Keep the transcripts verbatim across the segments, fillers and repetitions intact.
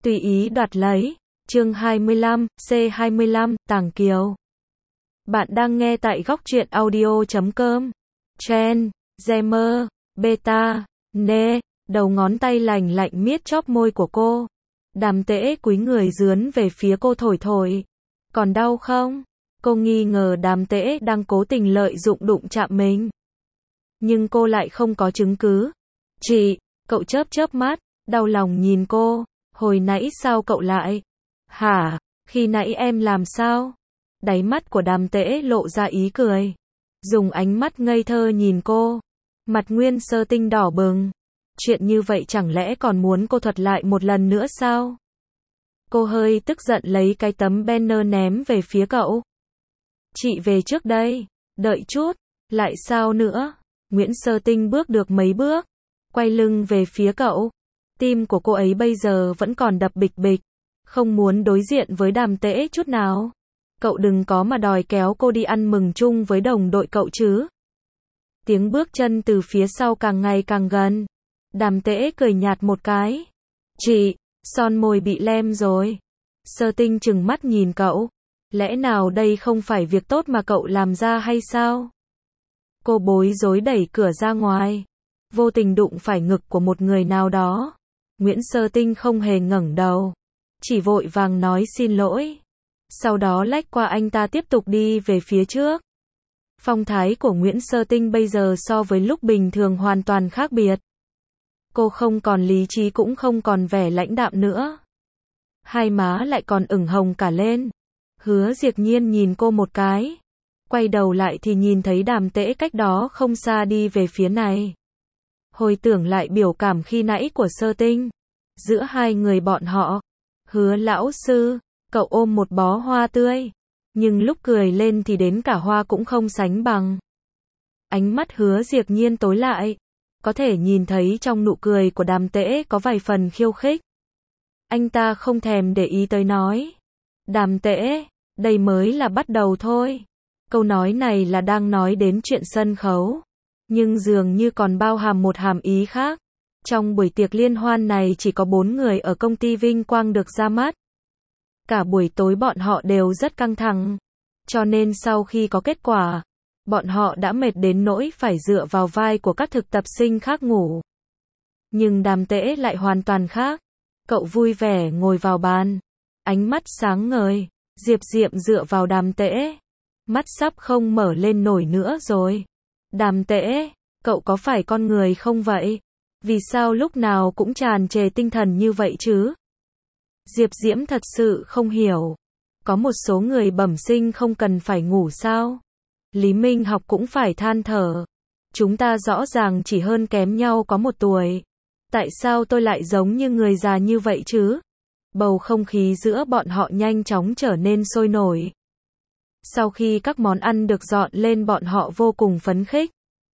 Tùy ý đoạt lấy. Chương hai mươi lăm, C hai mươi lăm, Tàng Kiều. Bạn đang nghe tại góc truyện audio chấm com. Chen, Gemmer, Beta, Nê, đầu ngón tay lành lạnh miết chóp môi của cô. Đàm Tễ cúi người dướn về phía cô thổi thổi. Còn đau không? Cô nghi ngờ Đàm Tễ đang cố tình lợi dụng đụng chạm mình. Nhưng cô lại không có chứng cứ. Chị, cậu chớp chớp mắt, đau lòng nhìn cô. Hồi nãy sao cậu lại? Hả? Khi nãy em làm sao? Đáy mắt của Đàm Tễ lộ ra ý cười. Dùng ánh mắt ngây thơ nhìn cô. Mặt Nguyên Sơ Tinh đỏ bừng. Chuyện như vậy chẳng lẽ còn muốn cô thuật lại một lần nữa sao? Cô hơi tức giận lấy cái tấm banner ném về phía cậu. Chị về trước đây. Đợi chút. Lại sao nữa? Nguyễn Sơ Tinh bước được mấy bước. Quay lưng về phía cậu. Tim của cô ấy bây giờ vẫn còn đập bịch bịch. Không muốn đối diện với Đàm Tễ chút nào. Cậu đừng có mà đòi kéo cô đi ăn mừng chung với đồng đội cậu chứ. Tiếng bước chân từ phía sau càng ngày càng gần. Đàm Tễ cười nhạt một cái. Chị, son môi bị lem rồi. Sơ Tinh trừng mắt nhìn cậu. Lẽ nào đây không phải việc tốt mà cậu làm ra hay sao? Cô bối rối đẩy cửa ra ngoài. Vô tình đụng phải ngực của một người nào đó. Nguyễn Sơ Tinh không hề ngẩng đầu. Chỉ vội vàng nói xin lỗi. Sau đó lách qua anh ta tiếp tục đi về phía trước. Phong thái của Nguyễn Sơ Tinh bây giờ so với lúc bình thường hoàn toàn khác biệt. Cô không còn lý trí cũng không còn vẻ lãnh đạm nữa. Hai má lại còn ửng hồng cả lên. Hứa Diệp Nhiên nhìn cô một cái. Quay đầu lại thì nhìn thấy Đàm Tễ cách đó không xa đi về phía này. Hồi tưởng lại biểu cảm khi nãy của Sơ Tinh. Giữa hai người bọn họ. Hứa lão sư, cậu ôm một bó hoa tươi. Nhưng lúc cười lên thì đến cả hoa cũng không sánh bằng. Ánh mắt Hứa Diệp Nhiên tối lại. Có thể nhìn thấy trong nụ cười của Đàm Tễ có vài phần khiêu khích. Anh ta không thèm để ý tới nói. Đàm Tễ, đây mới là bắt đầu thôi. Câu nói này là đang nói đến chuyện sân khấu. Nhưng dường như còn bao hàm một hàm ý khác. Trong buổi tiệc liên hoan này chỉ có bốn người ở công ty Vinh Quang được ra mắt. Cả buổi tối bọn họ đều rất căng thẳng. Cho nên sau khi có kết quả, bọn họ đã mệt đến nỗi phải dựa vào vai của các thực tập sinh khác ngủ. Nhưng Đàm Tễ lại hoàn toàn khác. Cậu vui vẻ ngồi vào bàn. Ánh mắt sáng ngời. Diệp Diệm dựa vào Đàm Tễ. Mắt sắp không mở lên nổi nữa rồi. Đàm Tễ, cậu có phải con người không vậy? Vì sao lúc nào cũng tràn trề tinh thần như vậy chứ? Diệp Diễm thật sự không hiểu. Có một số người bẩm sinh không cần phải ngủ sao? Lý Minh Học cũng phải than thở. Chúng ta rõ ràng chỉ hơn kém nhau có một tuổi. Tại sao tôi lại giống như người già như vậy chứ? Bầu không khí giữa bọn họ nhanh chóng trở nên sôi nổi. Sau khi các món ăn được dọn lên bọn họ vô cùng phấn khích.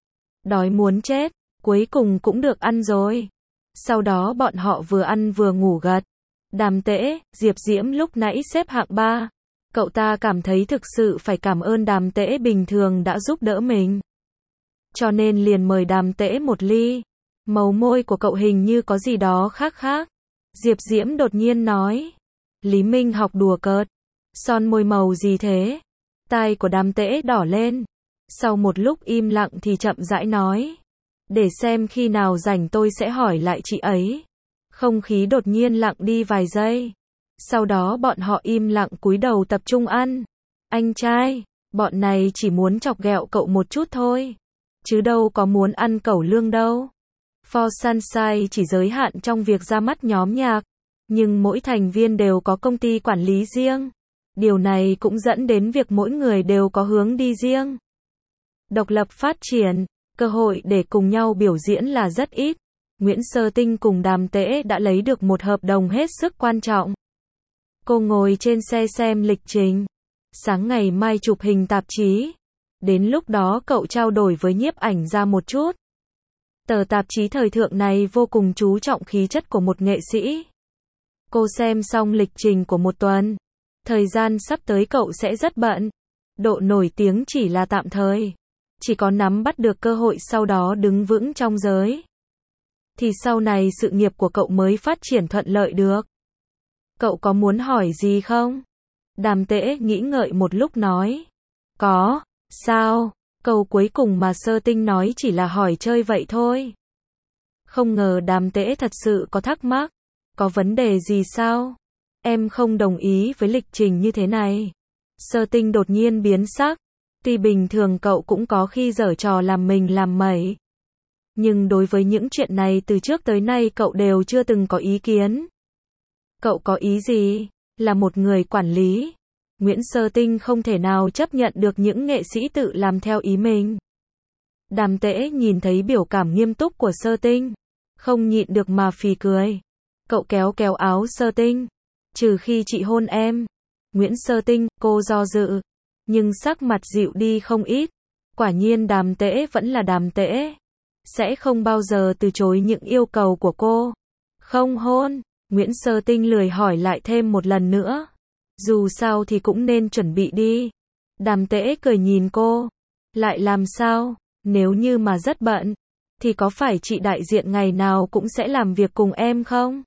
Đói muốn chết, cuối cùng cũng được ăn rồi. Sau đó bọn họ vừa ăn vừa ngủ gật. Đàm Tễ, Diệp Diễm lúc nãy xếp hạng ba. Cậu ta cảm thấy thực sự phải cảm ơn Đàm Tễ bình thường đã giúp đỡ mình. Cho nên liền mời Đàm Tễ một ly. Màu môi của cậu hình như có gì đó khác khác. Diệp Diễm đột nhiên nói. Lý Minh Học đùa cợt. Son môi màu gì thế? Tai của Đàm Tễ đỏ lên. Sau một lúc im lặng thì chậm rãi nói. Để xem khi nào rảnh tôi sẽ hỏi lại chị ấy. Không khí đột nhiên lặng đi vài giây. Sau đó bọn họ im lặng cúi đầu tập trung ăn. Anh trai, bọn này chỉ muốn chọc ghẹo cậu một chút thôi. Chứ đâu có muốn ăn cẩu lương đâu. For Sunshine chỉ giới hạn trong việc ra mắt nhóm nhạc. Nhưng mỗi thành viên đều có công ty quản lý riêng. Điều này cũng dẫn đến việc mỗi người đều có hướng đi riêng. Độc lập phát triển, cơ hội để cùng nhau biểu diễn là rất ít. Nguyễn Sơ Tinh cùng Đàm Tễ đã lấy được một hợp đồng hết sức quan trọng. Cô ngồi trên xe xem lịch trình. Sáng ngày mai chụp hình tạp chí. Đến lúc đó cậu trao đổi với nhiếp ảnh ra một chút. Tờ tạp chí thời thượng này vô cùng chú trọng khí chất của một nghệ sĩ. Cô xem xong lịch trình của một tuần. Thời gian sắp tới cậu sẽ rất bận. Độ nổi tiếng chỉ là tạm thời. Chỉ có nắm bắt được cơ hội sau đó đứng vững trong giới. Thì sau này sự nghiệp của cậu mới phát triển thuận lợi được. Cậu có muốn hỏi gì không? Đàm Tễ nghĩ ngợi một lúc nói. Có, sao? Câu cuối cùng mà Sơ Tinh nói chỉ là hỏi chơi vậy thôi. Không ngờ Đàm Tễ thật sự có thắc mắc. Có vấn đề gì sao? Em không đồng ý với lịch trình như thế này. Sơ Tinh đột nhiên biến sắc. Tuy bình thường cậu cũng có khi giở trò làm mình làm mẩy. Nhưng đối với những chuyện này từ trước tới nay cậu đều chưa từng có ý kiến. Cậu có ý gì? Là một người quản lý. Nguyễn Sơ Tinh không thể nào chấp nhận được những nghệ sĩ tự làm theo ý mình. Đàm Tễ nhìn thấy biểu cảm nghiêm túc của Sơ Tinh. Không nhịn được mà phì cười. Cậu kéo kéo áo Sơ Tinh. Trừ khi chị hôn em. Nguyễn Sơ Tinh, cô do dự. Nhưng sắc mặt dịu đi không ít. Quả nhiên Đàm Tễ vẫn là Đàm Tễ. Sẽ không bao giờ từ chối những yêu cầu của cô. Không hôn. Nguyễn Sơ Tinh lười hỏi lại thêm một lần nữa. Dù sao thì cũng nên chuẩn bị đi. Đàm Tễ cười nhìn cô. Lại làm sao? Nếu như mà rất bận, thì có phải chị đại diện ngày nào cũng sẽ làm việc cùng em không?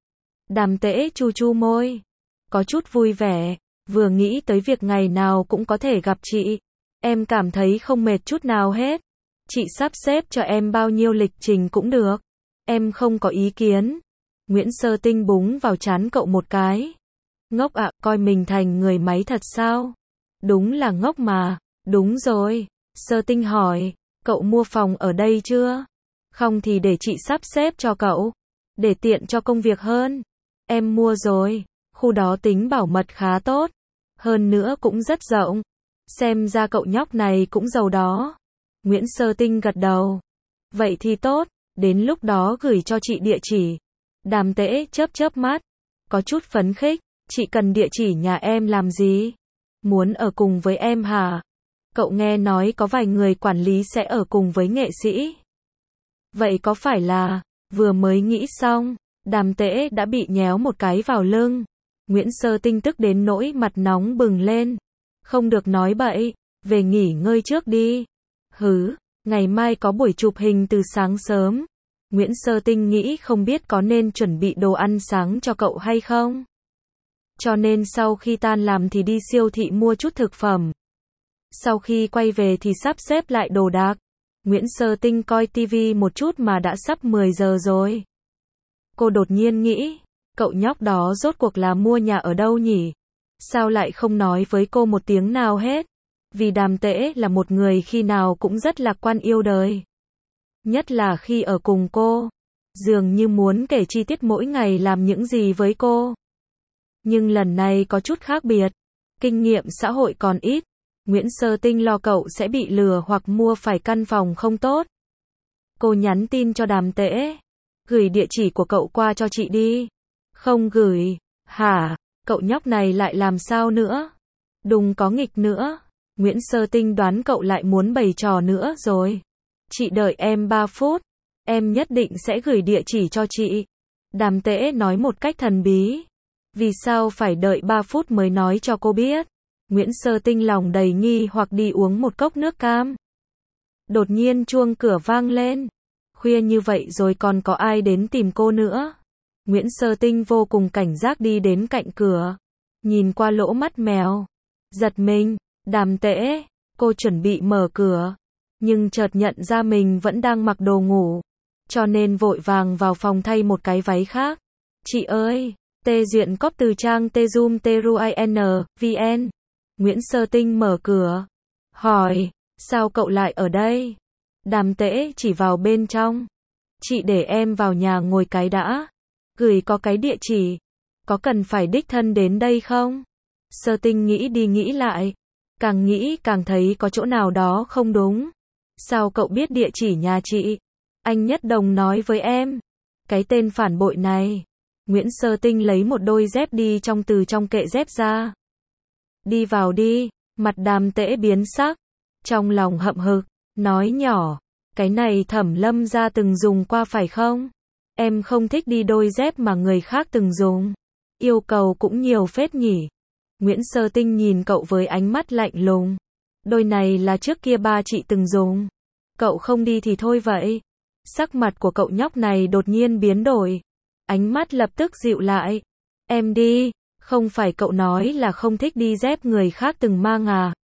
Đàm Tễ chu chu môi. Có chút vui vẻ. Vừa nghĩ tới việc ngày nào cũng có thể gặp chị. Em cảm thấy không mệt chút nào hết. Chị sắp xếp cho em bao nhiêu lịch trình cũng được. Em không có ý kiến. Nguyễn Sơ Tinh búng vào trán cậu một cái. Ngốc ạ, coi mình thành người máy thật sao? Đúng là ngốc mà. Đúng rồi. Sơ Tinh hỏi, cậu mua phòng ở đây chưa? Không thì để chị sắp xếp cho cậu. Để tiện cho công việc hơn. Em mua rồi. Khu đó tính bảo mật khá tốt. Hơn nữa cũng rất rộng. Xem ra cậu nhóc này cũng giàu đó. Nguyễn Sơ Tinh gật đầu. Vậy thì tốt. Đến lúc đó gửi cho chị địa chỉ. Đàm Tễ chớp chớp mắt. Có chút phấn khích. Chị cần địa chỉ nhà em làm gì? Muốn ở cùng với em hả? Cậu nghe nói có vài người quản lý sẽ ở cùng với nghệ sĩ. Vậy có phải là... Vừa mới nghĩ xong, Đàm Tễ đã bị nhéo một cái vào lưng. Nguyễn Sơ Tinh tức đến nỗi mặt nóng bừng lên. Không được nói bậy, về nghỉ ngơi trước đi. Hứ, ngày mai có buổi chụp hình từ sáng sớm. Nguyễn Sơ Tinh nghĩ không biết có nên chuẩn bị đồ ăn sáng cho cậu hay không. Cho nên sau khi tan làm thì đi siêu thị mua chút thực phẩm. Sau khi quay về thì sắp xếp lại đồ đạc. Nguyễn Sơ Tinh coi tivi một chút mà đã sắp mười giờ rồi. Cô đột nhiên nghĩ, cậu nhóc đó rốt cuộc là mua nhà ở đâu nhỉ? Sao lại không nói với cô một tiếng nào hết? Vì Đàm Tễ là một người khi nào cũng rất lạc quan yêu đời. Nhất là khi ở cùng cô. Dường như muốn kể chi tiết mỗi ngày làm những gì với cô. Nhưng lần này có chút khác biệt. Kinh nghiệm xã hội còn ít. Nguyễn Sơ Tinh lo cậu sẽ bị lừa hoặc mua phải căn phòng không tốt. Cô nhắn tin cho Đàm Tễ. Gửi địa chỉ của cậu qua cho chị đi. Không gửi. Hả? Cậu nhóc này lại làm sao nữa? Đừng có nghịch nữa. Nguyễn Sơ Tinh đoán cậu lại muốn bày trò nữa rồi. Chị đợi em ba phút. Em nhất định sẽ gửi địa chỉ cho chị. Đàm Tễ nói một cách thần bí. Vì sao phải đợi ba phút mới nói cho cô biết? Nguyễn Sơ Tinh lòng đầy nghi hoặc đi uống một cốc nước cam. Đột nhiên chuông cửa vang lên. Khuya như vậy rồi còn có ai đến tìm cô nữa? Nguyễn Sơ Tinh vô cùng cảnh giác đi đến cạnh cửa. Nhìn qua lỗ mắt mèo. Giật mình. Đàm Tễ. Cô chuẩn bị mở cửa. Nhưng chợt nhận ra mình vẫn đang mặc đồ ngủ. Cho nên vội vàng vào phòng thay một cái váy khác. Chị ơi. Tê duyện cóp từ trang tezum teruin vn. Nguyễn Sơ Tinh mở cửa. Hỏi. Sao cậu lại ở đây? Đàm Tễ chỉ vào bên trong. Chị để em vào nhà ngồi cái đã. Gửi có cái địa chỉ. Có cần phải đích thân đến đây không? Sơ Tinh nghĩ đi nghĩ lại. Càng nghĩ càng thấy có chỗ nào đó không đúng. Sao cậu biết địa chỉ nhà chị? Anh Nhất Đồng nói với em. Cái tên phản bội này. Nguyễn Sơ Tinh lấy một đôi dép đi trong từ trong kệ dép ra. Đi vào đi. Mặt Đàm Tễ biến sắc. Trong lòng hậm hực. Nói nhỏ. Cái này Thẩm Lâm gia từng dùng qua phải không? Em không thích đi đôi dép mà người khác từng dùng. Yêu cầu cũng nhiều phết nhỉ. Nguyễn Sơ Tinh nhìn cậu với ánh mắt lạnh lùng. Đôi này là trước kia ba chị từng dùng. Cậu không đi thì thôi vậy. Sắc mặt của cậu nhóc này đột nhiên biến đổi. Ánh mắt lập tức dịu lại. Em đi, không phải cậu nói là không thích đi dép người khác từng mang à?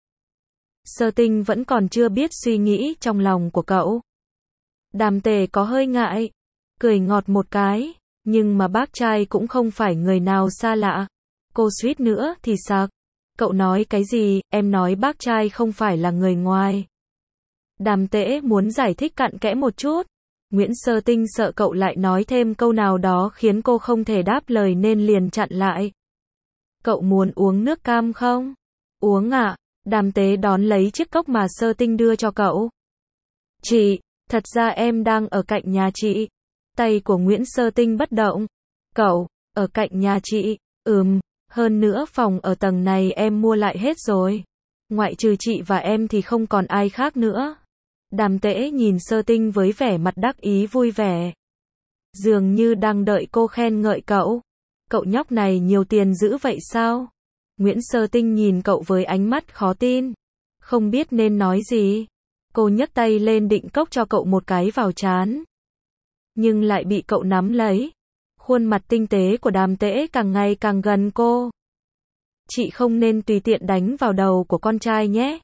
Sơ Tinh vẫn còn chưa biết suy nghĩ trong lòng của cậu. Đàm Tề có hơi ngại, cười ngọt một cái, nhưng mà bác trai cũng không phải người nào xa lạ. Cô suýt nữa thì sặc. Cậu nói cái gì, em nói bác trai không phải là người ngoài. Đàm Tễ muốn giải thích cặn kẽ một chút. Nguyễn Sơ Tinh sợ cậu lại nói thêm câu nào đó khiến cô không thể đáp lời nên liền chặn lại. Cậu muốn uống nước cam không? Uống ạ. À? Đàm Tế đón lấy chiếc cốc mà Sơ Tinh đưa cho cậu. Chị, thật ra em đang ở cạnh nhà chị. Tay của Nguyễn Sơ Tinh bất động. Cậu, ở cạnh nhà chị, ừm, hơn nữa phòng ở tầng này em mua lại hết rồi. Ngoại trừ chị và em thì không còn ai khác nữa. Đàm Tễ nhìn Sơ Tinh với vẻ mặt đắc ý vui vẻ. Dường như đang đợi cô khen ngợi cậu. Cậu nhóc này nhiều tiền dữ vậy sao? Nguyễn Sơ Tinh nhìn cậu với ánh mắt khó tin. Không biết nên nói gì. Cô nhấc tay lên định cốc cho cậu một cái vào trán. Nhưng lại bị cậu nắm lấy. Khuôn mặt tinh tế của Đàm Tễ càng ngày càng gần cô. Chị không nên tùy tiện đánh vào đầu của con trai nhé.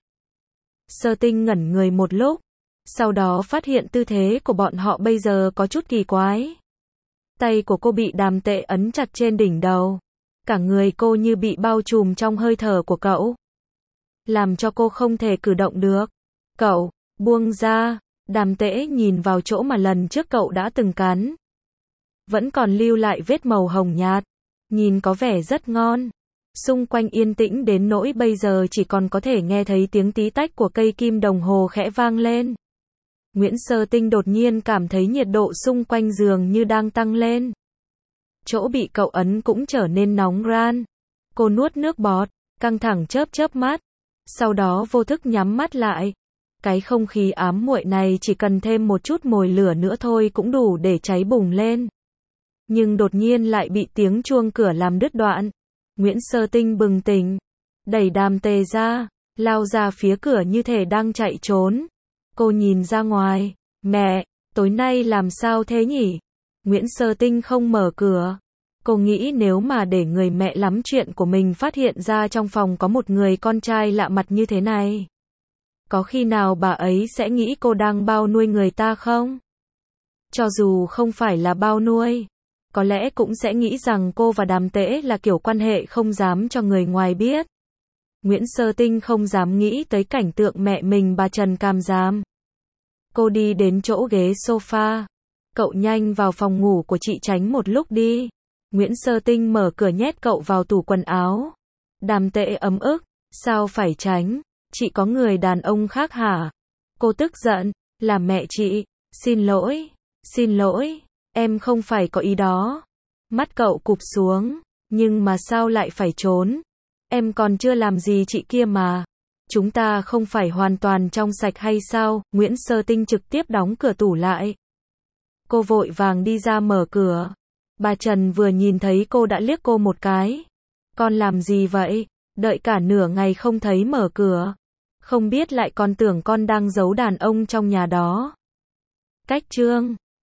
Sơ Tinh ngẩn người một lúc. Sau đó phát hiện tư thế của bọn họ bây giờ có chút kỳ quái. Tay của cô bị Đàm Tệ ấn chặt trên đỉnh đầu. Cả người cô như bị bao trùm trong hơi thở của cậu. Làm cho cô không thể cử động được. Cậu, buông ra. Đàm Tễ nhìn vào chỗ mà lần trước cậu đã từng cắn. Vẫn còn lưu lại vết màu hồng nhạt. Nhìn có vẻ rất ngon. Xung quanh yên tĩnh đến nỗi bây giờ chỉ còn có thể nghe thấy tiếng tí tách của cây kim đồng hồ khẽ vang lên. Nguyễn Sơ Tinh đột nhiên cảm thấy nhiệt độ xung quanh giường như đang tăng lên. Chỗ bị cậu ấn cũng trở nên nóng ran. Cô nuốt nước bọt, căng thẳng chớp chớp mắt. Sau đó vô thức nhắm mắt lại. Cái không khí ám muội này chỉ cần thêm một chút mồi lửa nữa thôi cũng đủ để cháy bùng lên. Nhưng đột nhiên lại bị tiếng chuông cửa làm đứt đoạn. Nguyễn Sơ Tinh bừng tỉnh, đẩy Đàm Tề ra, lao ra phía cửa như thể đang chạy trốn. Cô nhìn ra ngoài, mẹ, tối nay làm sao thế nhỉ? Nguyễn Sơ Tinh không mở cửa. Cô nghĩ nếu mà để người mẹ lắm chuyện của mình phát hiện ra trong phòng có một người con trai lạ mặt như thế này. Có khi nào bà ấy sẽ nghĩ cô đang bao nuôi người ta không? Cho dù không phải là bao nuôi, có lẽ cũng sẽ nghĩ rằng cô và Đàm Tễ là kiểu quan hệ không dám cho người ngoài biết. Nguyễn Sơ Tinh không dám nghĩ tới cảnh tượng mẹ mình bà Trần Cam Giám. Cô đi đến chỗ ghế sofa. Cậu nhanh vào phòng ngủ của chị tránh một lúc đi. Nguyễn Sơ Tinh mở cửa nhét cậu vào tủ quần áo. Đàm Tễ ấm ức. Sao phải tránh? Chị có người đàn ông khác hả? Cô tức giận. Là mẹ chị. Xin lỗi. Xin lỗi. Em không phải có ý đó. Mắt cậu cụp xuống. Nhưng mà sao lại phải trốn? Em còn chưa làm gì chị kia mà. Chúng ta không phải hoàn toàn trong sạch hay sao? Nguyễn Sơ Tinh trực tiếp đóng cửa tủ lại. Cô vội vàng đi ra mở cửa. Bà Trần vừa nhìn thấy cô đã liếc cô một cái. Con làm gì vậy? Đợi cả nửa ngày không thấy mở cửa. Không biết lại còn tưởng con đang giấu đàn ông trong nhà đó. Cách chương